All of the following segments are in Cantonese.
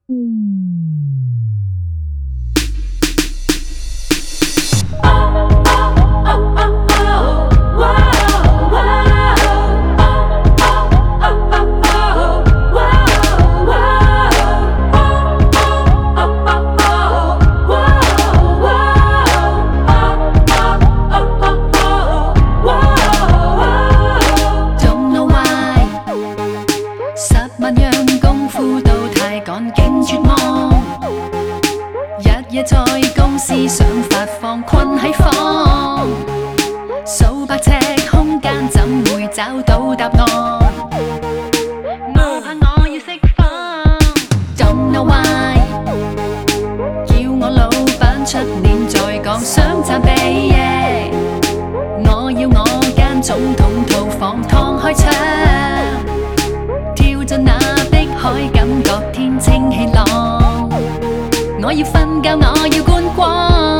夜在公司想發放，困喺房，數百尺空間怎會找到答案？我怕我要釋放 ，Don't know why， 叫我老闆出年再講，想賺比耶，我要我間總統套房敞開窗，跳進那碧海，感覺天清氣朗。我要瞓覺，我要觀光。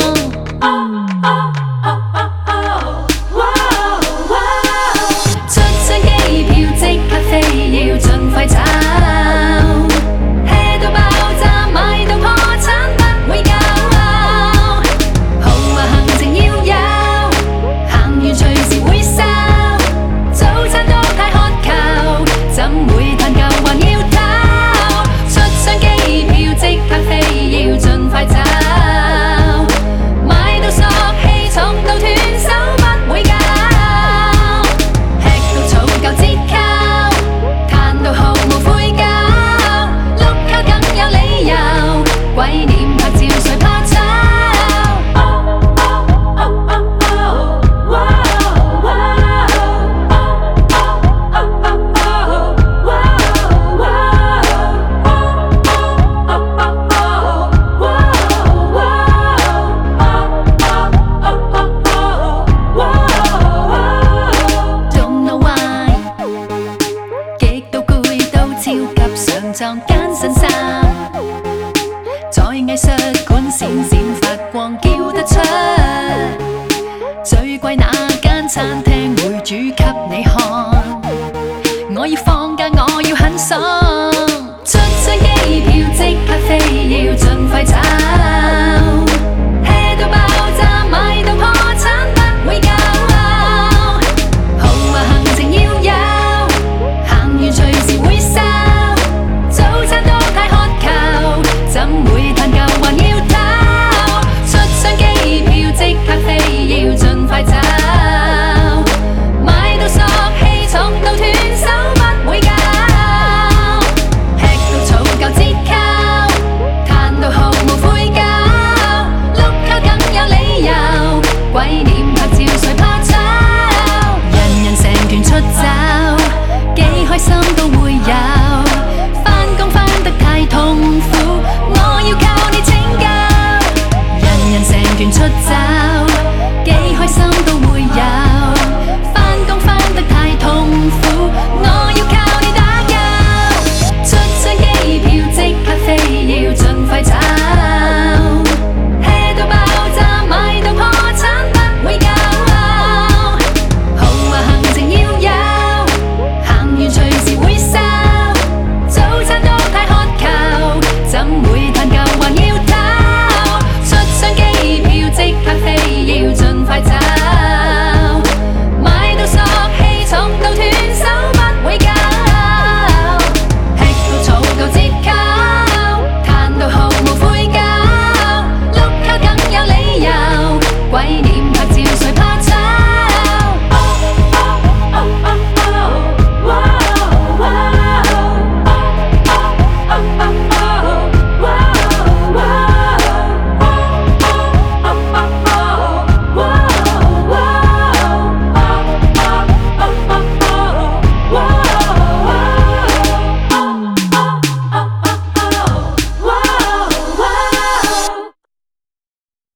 出張機票即刻飛，要盡快找。hea 到爆炸，買到破產不會夠。豪華行程要有，行完隨時會收。早餐都太渴求，怎會嘆夠還要偷？出張機票即刻飛。要盡快找，買到索氣，重到斷手不會夠，吃到儲夠折扣，嘆到毫無悔疚，碌卡更有理由，鬼臉拍照誰怕醜？裝間新衫，在藝術館閃閃發光，叫得出最貴那間餐廳會煮給你看。我要放假，我要很爽。